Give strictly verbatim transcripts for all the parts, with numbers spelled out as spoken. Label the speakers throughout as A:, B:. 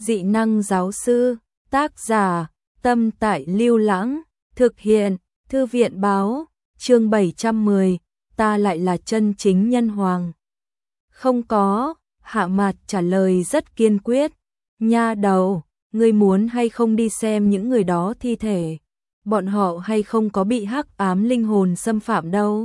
A: Dị năng giáo sư, tác giả, Tâm Tại Lưu Lãng, thực hiện, Thư viện báo, chương bảy trăm mười, ta lại là chân chính nhân hoàng. Không có, Hạ Mạt trả lời rất kiên quyết, nha đầu, ngươi muốn hay không đi xem những người đó thi thể, bọn họ hay không có bị hắc ám linh hồn xâm phạm đâu.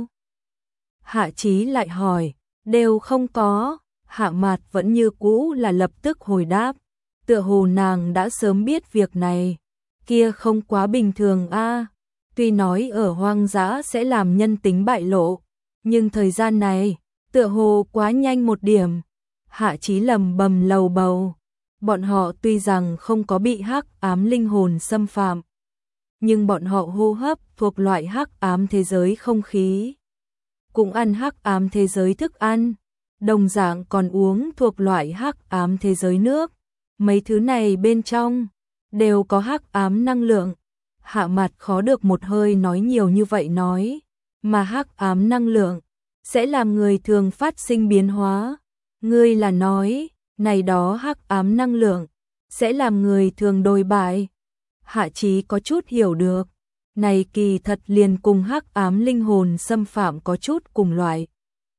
A: Hạ Chí lại hỏi, đều không có, Hạ Mạt vẫn như cũ là lập tức hồi đáp, tựa hồ nàng đã sớm biết việc này, kia không quá bình thường a. Tuy nói ở hoang dã sẽ làm nhân tính bại lộ, nhưng thời gian này, tựa hồ quá nhanh một điểm. Hạ Chí lầm bầm lầu bầu, bọn họ tuy rằng không có bị hắc ám linh hồn xâm phạm, nhưng bọn họ hô hấp thuộc loại hắc ám thế giới không khí, cũng ăn hắc ám thế giới thức ăn, đồng dạng còn uống thuộc loại hắc ám thế giới nước. Mấy thứ này bên trong đều có hắc ám năng lượng. Hạ Mạt khó được một hơi nói nhiều như vậy nói, mà hắc ám năng lượng sẽ làm người thường phát sinh biến hóa. Ngươi là nói, này đó hắc ám năng lượng sẽ làm người thường đồi bại. Hạ Chí có chút hiểu được, này kỳ thật liền cùng hắc ám linh hồn xâm phạm có chút cùng loại.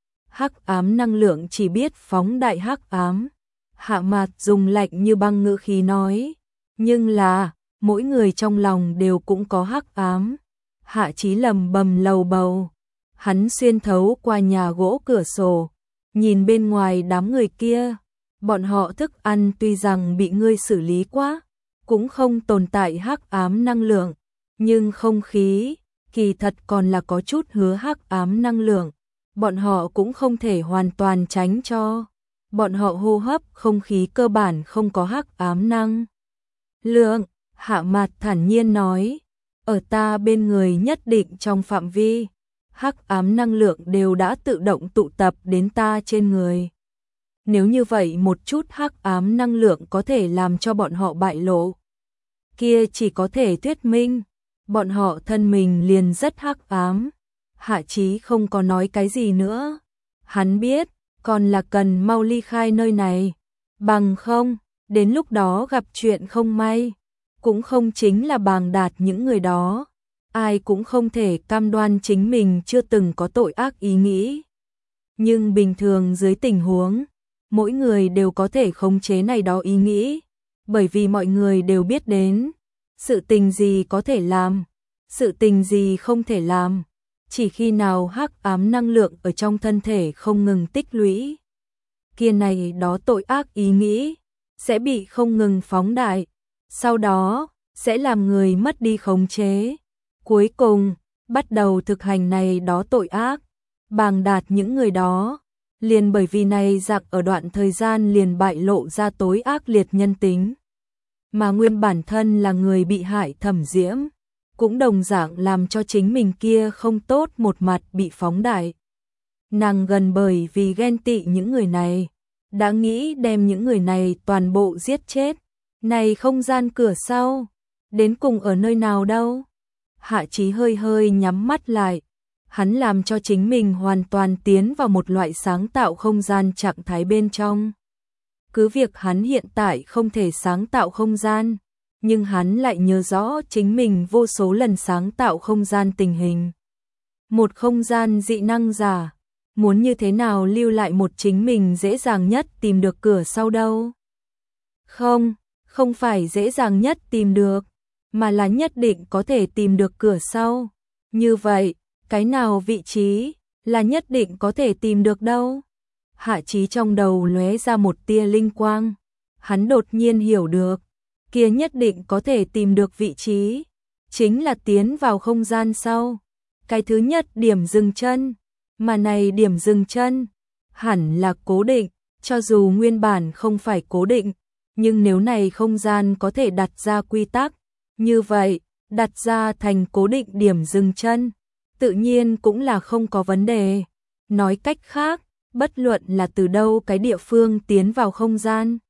A: Hắc ám năng lượng chỉ biết phóng đại hắc ám. Hạ Mạt dùng lạnh như băng ngữ khí nói, nhưng là mỗi người trong lòng đều cũng có hắc ám. Hạ Chí lầm bầm lầu bầu, hắn xuyên thấu qua nhà gỗ cửa sổ, nhìn bên ngoài đám người kia, bọn họ thức ăn tuy rằng bị ngươi xử lý quá, cũng không tồn tại hắc ám năng lượng, nhưng không khí, kỳ thật còn là có chút hứa hắc ám năng lượng, bọn họ cũng không thể hoàn toàn tránh cho. Bọn họ hô hấp không khí cơ bản không có hắc ám năng lượng. Hạ Mạt thản nhiên nói, ở ta bên người nhất định trong phạm vi, hắc ám năng lượng đều đã tự động tụ tập đến ta trên người. Nếu như vậy một chút hắc ám năng lượng có thể làm cho bọn họ bại lộ, kia chỉ có thể thuyết minh, bọn họ thân mình liền rất hắc ám. Hạ Chí không có nói cái gì nữa, hắn biết, còn là cần mau ly khai nơi này, bằng không, đến lúc đó gặp chuyện không may, cũng không chính là bàng đạt những người đó, ai cũng không thể cam đoan chính mình chưa từng có tội ác ý nghĩ. Nhưng bình thường dưới tình huống, mỗi người đều có thể khống chế này đó ý nghĩ, bởi vì mọi người đều biết đến, sự tình gì có thể làm, sự tình gì không thể làm. Chỉ khi nào hắc ám năng lượng ở trong thân thể không ngừng tích lũy, kia này đó tội ác ý nghĩ sẽ bị không ngừng phóng đại, sau đó sẽ làm người mất đi khống chế, cuối cùng bắt đầu thực hành này đó tội ác. Bàng đạt những người đó, liền bởi vì này giặc ở đoạn thời gian liền bại lộ ra tối ác liệt nhân tính, mà nguyên bản thân là người bị hại Thẩm Diễm, cũng đồng dạng làm cho chính mình kia không tốt một mặt bị phóng đại. Nàng gần bởi vì ghen tị những người này, đã nghĩ đem những người này toàn bộ giết chết. Này không gian cửa sau, đến cùng ở nơi nào đâu? Hạ Chí hơi hơi nhắm mắt lại, hắn làm cho chính mình hoàn toàn tiến vào một loại sáng tạo không gian trạng thái bên trong. Cứ việc hắn hiện tại không thể sáng tạo không gian, nhưng hắn lại nhớ rõ chính mình vô số lần sáng tạo không gian tình hình. Một không gian dị năng giả, muốn như thế nào lưu lại một chính mình dễ dàng nhất tìm được cửa sau đâu? Không, không phải dễ dàng nhất tìm được, mà là nhất định có thể tìm được cửa sau. Như vậy, cái nào vị trí là nhất định có thể tìm được đâu? Hạ Chí trong đầu lóe ra một tia linh quang, hắn đột nhiên hiểu được, kia nhất định có thể tìm được vị trí, chính là tiến vào không gian sau. Cái thứ nhất điểm dừng chân, mà này điểm dừng chân, hẳn là cố định, cho dù nguyên bản không phải cố định, nhưng nếu này không gian có thể đặt ra quy tắc, như vậy, đặt ra thành cố định điểm dừng chân, tự nhiên cũng là không có vấn đề. Nói cách khác, bất luận là từ đâu cái địa phương tiến vào không gian,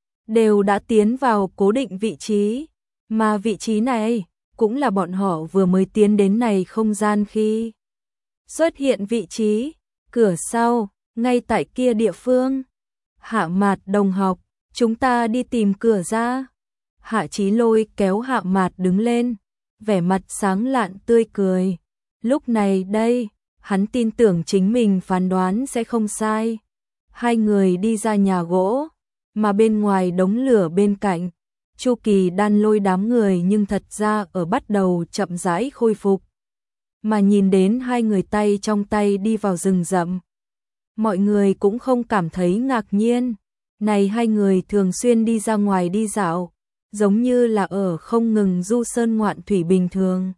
A: đều đã tiến vào cố định vị trí, mà vị trí này cũng là bọn họ vừa mới tiến đến này không gian khi xuất hiện vị trí, cửa sau, ngay tại kia địa phương. Hạ Mạt đồng học, chúng ta đi tìm cửa ra. Hạ Chí Lôi kéo Hạ Mạt đứng lên, vẻ mặt sáng lạn tươi cười. Lúc này đây, hắn tin tưởng chính mình phán đoán sẽ không sai. Hai người đi ra nhà gỗ, mà bên ngoài đống lửa bên cạnh, Chu Kỳ Đan lôi đám người nhưng thật ra ở bắt đầu chậm rãi khôi phục. Mà nhìn đến hai người tay trong tay đi vào rừng rậm, mọi người cũng không cảm thấy ngạc nhiên. Này hai người thường xuyên đi ra ngoài đi dạo, giống như là ở không ngừng du sơn ngoạn thủy bình thường.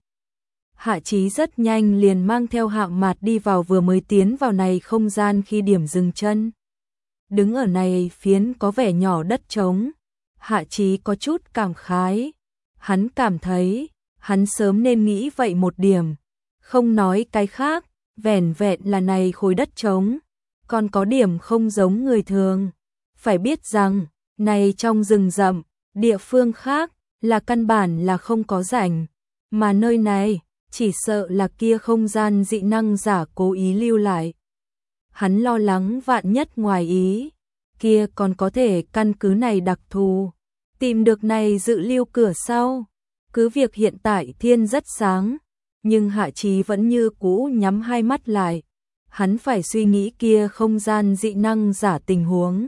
A: Hạ Chí rất nhanh liền mang theo Hạ Mạt đi vào vừa mới tiến vào này không gian khi điểm dừng chân. Đứng ở này phiến có vẻ nhỏ đất trống, Hạ Chí có chút cảm khái. Hắn cảm thấy, hắn sớm nên nghĩ vậy một điểm. Không nói cái khác, vẻn vẹn là này khối đất trống, còn có điểm không giống người thường. Phải biết rằng, này trong rừng rậm, địa phương khác là căn bản là không có rảnh, mà nơi này chỉ sợ là kia không gian dị năng giả cố ý lưu lại. Hắn lo lắng vạn nhất ngoài ý, kia còn có thể căn cứ này đặc thù, tìm được này dự lưu cửa sau. Cứ việc hiện tại thiên rất sáng, nhưng Hạ Chí vẫn như cũ nhắm hai mắt lại. Hắn phải suy nghĩ kia không gian dị năng giả tình huống.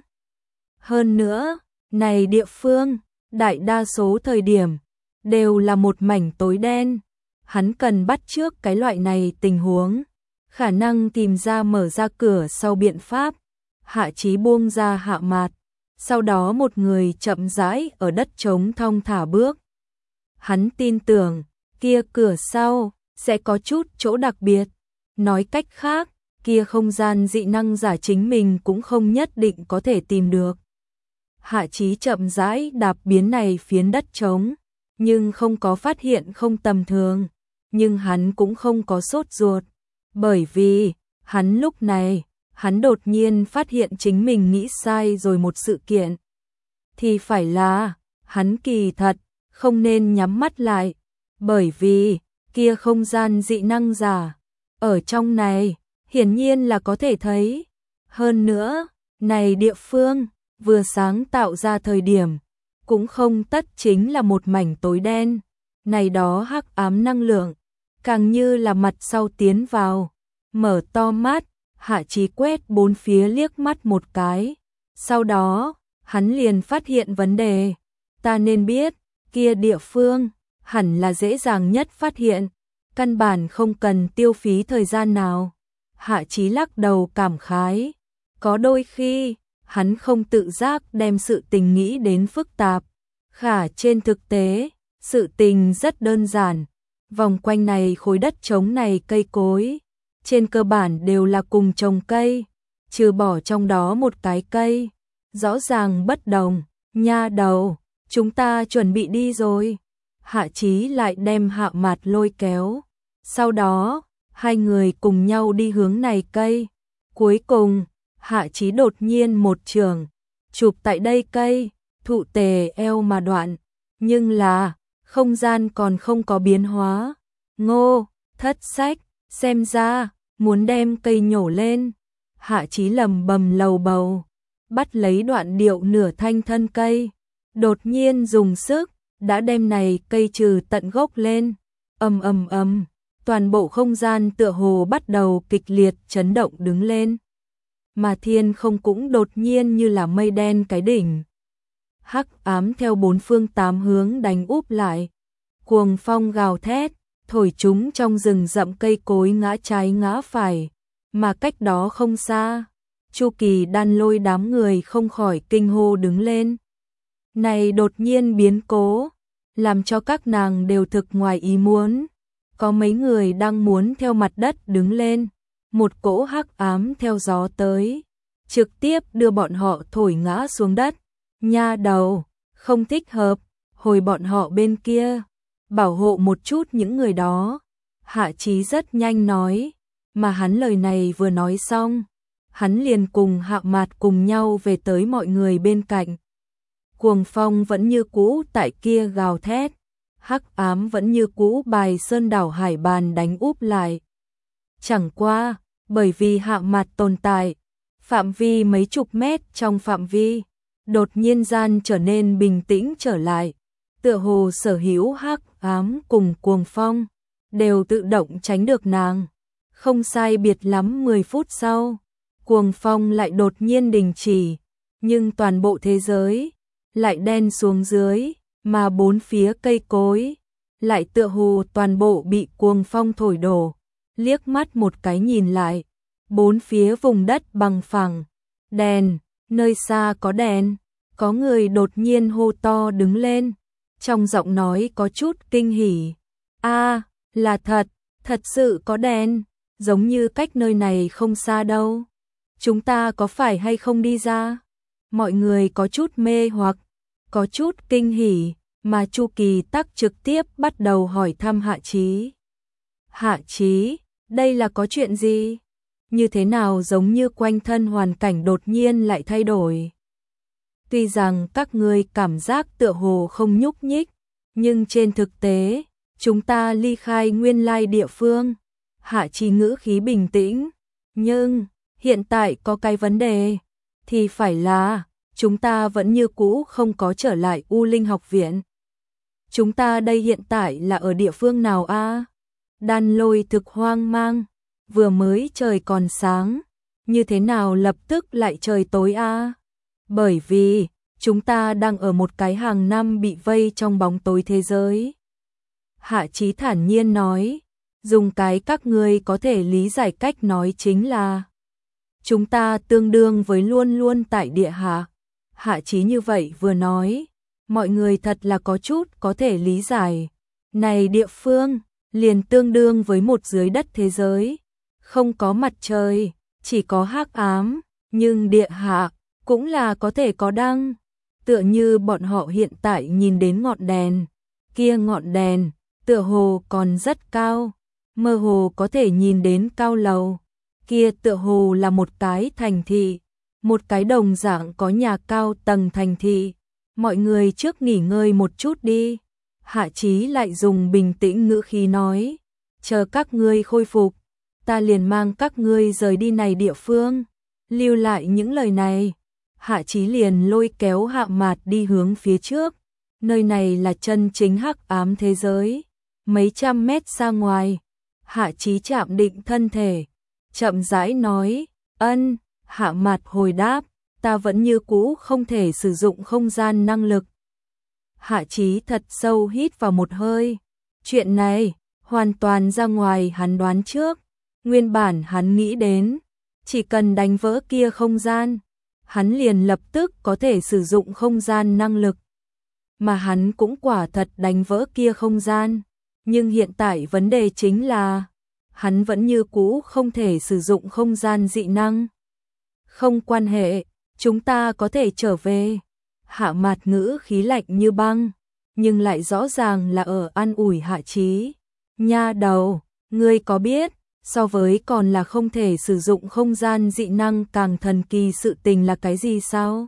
A: Hơn nữa, này địa phương, đại đa số thời điểm, đều là một mảnh tối đen. Hắn cần bắt trước cái loại này tình huống, khả năng tìm ra mở ra cửa sau biện pháp. Hạ Chí buông ra Hạ Mạt, sau đó một người chậm rãi ở đất trống thong thả bước. Hắn tin tưởng, kia cửa sau sẽ có chút chỗ đặc biệt. Nói cách khác, kia không gian dị năng giả chính mình cũng không nhất định có thể tìm được. Hạ Chí chậm rãi đạp biến này phiến đất trống, nhưng không có phát hiện không tầm thường. Nhưng hắn cũng không có sốt ruột, bởi vì, hắn lúc này, hắn đột nhiên phát hiện chính mình nghĩ sai rồi một sự kiện. Thì phải là, hắn kỳ thật, không nên nhắm mắt lại, bởi vì, kia không gian dị năng giả, ở trong này, hiển nhiên là có thể thấy. Hơn nữa, này địa phương, vừa sáng tạo ra thời điểm, cũng không tất chính là một mảnh tối đen, này đó hắc ám năng lượng, càng như là mặt sau tiến vào. Mở to mắt, Hạ Chí quét bốn phía liếc mắt một cái, sau đó, hắn liền phát hiện vấn đề. Ta nên biết, kia địa phương, hẳn là dễ dàng nhất phát hiện, căn bản không cần tiêu phí thời gian nào. Hạ Chí lắc đầu cảm khái, có đôi khi, hắn không tự giác đem sự tình nghĩ đến phức tạp, khả trên thực tế, sự tình rất đơn giản. Vòng quanh này khối đất trống này cây cối, trên cơ bản đều là cùng trồng cây, trừ bỏ trong đó một cái cây, rõ ràng bất đồng. Nha đầu, chúng ta chuẩn bị đi rồi. Hạ Chí lại đem Hạ Mạt lôi kéo, sau đó, hai người cùng nhau đi hướng này cây. Cuối cùng, Hạ Chí đột nhiên một trường, chụp tại đây cây, thụ tề eo mà đoạn, nhưng là, không gian còn không có biến hóa. Ngô, thất sách, xem ra, muốn đem cây nhổ lên. Hạ Chí lầm bầm lầu bầu, bắt lấy đoạn điệu nửa thanh thân cây, đột nhiên dùng sức, đã đem này cây trừ tận gốc lên. Ầm ầm ầm, toàn bộ không gian tựa hồ bắt đầu kịch liệt chấn động đứng lên. Mà thiên không cũng đột nhiên như là mây đen cái đỉnh. Hắc ám theo bốn phương tám hướng đánh úp lại. Cuồng phong gào thét, thổi chúng trong rừng rậm cây cối ngã trái ngã phải. Mà cách đó không xa, Chu Kỳ Đan lôi đám người không khỏi kinh hô đứng lên. Này đột nhiên biến cố, làm cho các nàng đều thực ngoài ý muốn. Có mấy người đang muốn theo mặt đất đứng lên, một cỗ hắc ám theo gió tới, trực tiếp đưa bọn họ thổi ngã xuống đất. Nha đầu, không thích hợp, hồi bọn họ bên kia, bảo hộ một chút những người đó. Hạ Chí rất nhanh nói, mà hắn lời này vừa nói xong, hắn liền cùng Hạ Mạt cùng nhau về tới mọi người bên cạnh. Cuồng phong vẫn như cũ tại kia gào thét, hắc ám vẫn như cũ bài sơn đảo hải bàn đánh úp lại. Chẳng qua, bởi vì Hạ Mạt tồn tại, phạm vi mấy chục mét trong phạm vi, đột nhiên gian trở nên bình tĩnh trở lại, tựa hồ sở hữu hắc ám cùng cuồng phong đều tự động tránh được nàng. Không sai biệt lắm mười phút sau, cuồng phong lại đột nhiên đình chỉ, nhưng toàn bộ thế giới lại đen xuống dưới, mà bốn phía cây cối lại tựa hồ toàn bộ bị cuồng phong thổi đổ. Liếc mắt một cái nhìn lại, bốn phía vùng đất bằng phẳng, đèn, nơi xa có đèn, có người đột nhiên hô to đứng lên, trong giọng nói có chút kinh hỉ. A, là thật, thật sự có đèn, giống như cách nơi này không xa đâu. Chúng ta có phải hay không đi ra? Mọi người có chút mê hoặc, có chút kinh hỉ, mà Chu Kỳ Tắc trực tiếp bắt đầu hỏi thăm Hạ Chí. Hạ Chí, đây là có chuyện gì? Như thế nào giống như quanh thân hoàn cảnh đột nhiên lại thay đổi? Tuy rằng các ngươi cảm giác tựa hồ không nhúc nhích, nhưng trên thực tế, chúng ta ly khai nguyên lai địa phương. Hạ Chí ngữ khí bình tĩnh, nhưng hiện tại có cái vấn đề, thì phải là chúng ta vẫn như cũ không có trở lại U Linh học viện. Chúng ta đây hiện tại là ở địa phương nào a? Đan Lôi thực hoang mang, vừa mới trời còn sáng, như thế nào lập tức lại trời tối a? Bởi vì chúng ta đang ở một cái hàng năm bị vây trong bóng tối thế giới. Hạ Chí thản nhiên nói, dùng cái các ngươi có thể lý giải cách nói chính là chúng ta tương đương với luôn luôn tại địa hạ. Hạ Chí như vậy vừa nói, mọi người thật là có chút có thể lý giải. Này địa phương, liền tương đương với một dưới đất thế giới, không có mặt trời, chỉ có hắc ám, nhưng địa hạ cũng là có thể có đăng. Tựa như bọn họ hiện tại nhìn đến ngọn đèn, kia ngọn đèn, tựa hồ còn rất cao, mơ hồ có thể nhìn đến cao lầu, kia tựa hồ là một cái thành thị, một cái đồng dạng có nhà cao tầng thành thị. Mọi người trước nghỉ ngơi một chút đi. Hạ Chí lại dùng bình tĩnh ngữ khí nói, chờ các ngươi khôi phục, ta liền mang các ngươi rời đi này địa phương. Lưu lại những lời này, Hạ Chí liền lôi kéo Hạ Mạt đi hướng phía trước. Nơi này là chân chính hắc ám thế giới. Mấy trăm mét xa ngoài, Hạ Chí chạm định thân thể, chậm rãi nói, ân. Hạ Mạt hồi đáp, ta vẫn như cũ không thể sử dụng không gian năng lực. Hạ Chí thật sâu hít vào một hơi. Chuyện này hoàn toàn ra ngoài hắn đoán trước. Nguyên bản hắn nghĩ đến, chỉ cần đánh vỡ kia không gian, hắn liền lập tức có thể sử dụng không gian năng lực. Mà hắn cũng quả thật đánh vỡ kia không gian. Nhưng hiện tại vấn đề chính là, hắn vẫn như cũ không thể sử dụng không gian dị năng. Không quan hệ, chúng ta có thể trở về. Hạ Mạt ngữ khí lạnh như băng, nhưng lại rõ ràng là ở an ủi Hạ Chí. Nha đầu, ngươi có biết, so với còn là không thể sử dụng không gian dị năng càng thần kỳ sự tình là cái gì sao?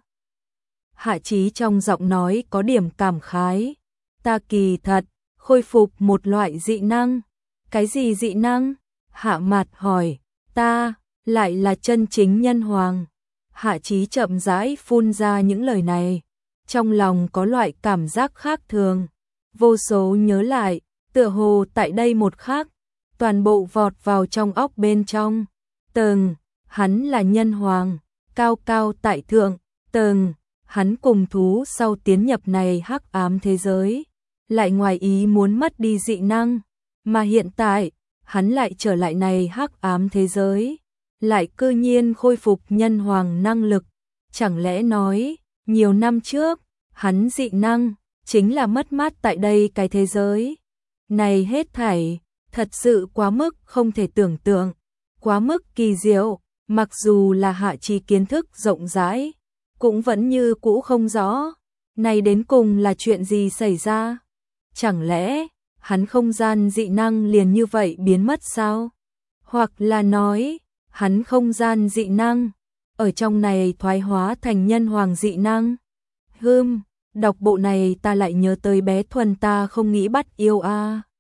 A: Hạ Chí trong giọng nói có điểm cảm khái. Ta kỳ thật, khôi phục một loại dị năng. Cái gì dị năng? Hạ Mạt hỏi. Ta, lại là chân chính nhân hoàng. Hạ Chí chậm rãi phun ra những lời này. Trong lòng có loại cảm giác khác thường. Vô số nhớ lại, tựa hồ tại đây một khắc, toàn bộ vọt vào trong óc bên trong. Từng, hắn là nhân hoàng, cao cao tại thượng. Từng, hắn cùng thú sau tiến nhập này hắc ám thế giới, lại ngoài ý muốn mất đi dị năng. Mà hiện tại, hắn lại trở lại này hắc ám thế giới, lại cư nhiên khôi phục nhân hoàng năng lực. Chẳng lẽ nói, nhiều năm trước, hắn dị năng, chính là mất mát tại đây cái thế giới. Này hết thảy, thật sự quá mức không thể tưởng tượng, quá mức kỳ diệu, mặc dù là Hạ Chí kiến thức rộng rãi, cũng vẫn như cũ không rõ, này đến cùng là chuyện gì xảy ra? Chẳng lẽ, hắn không gian dị năng liền như vậy biến mất sao? Hoặc là nói, hắn không gian dị năng, ở trong này thoái hóa thành nhân hoàng dị năng? Hừm, đọc bộ này ta lại nhớ tới bé Thuần ta không nghĩ bắt yêu a.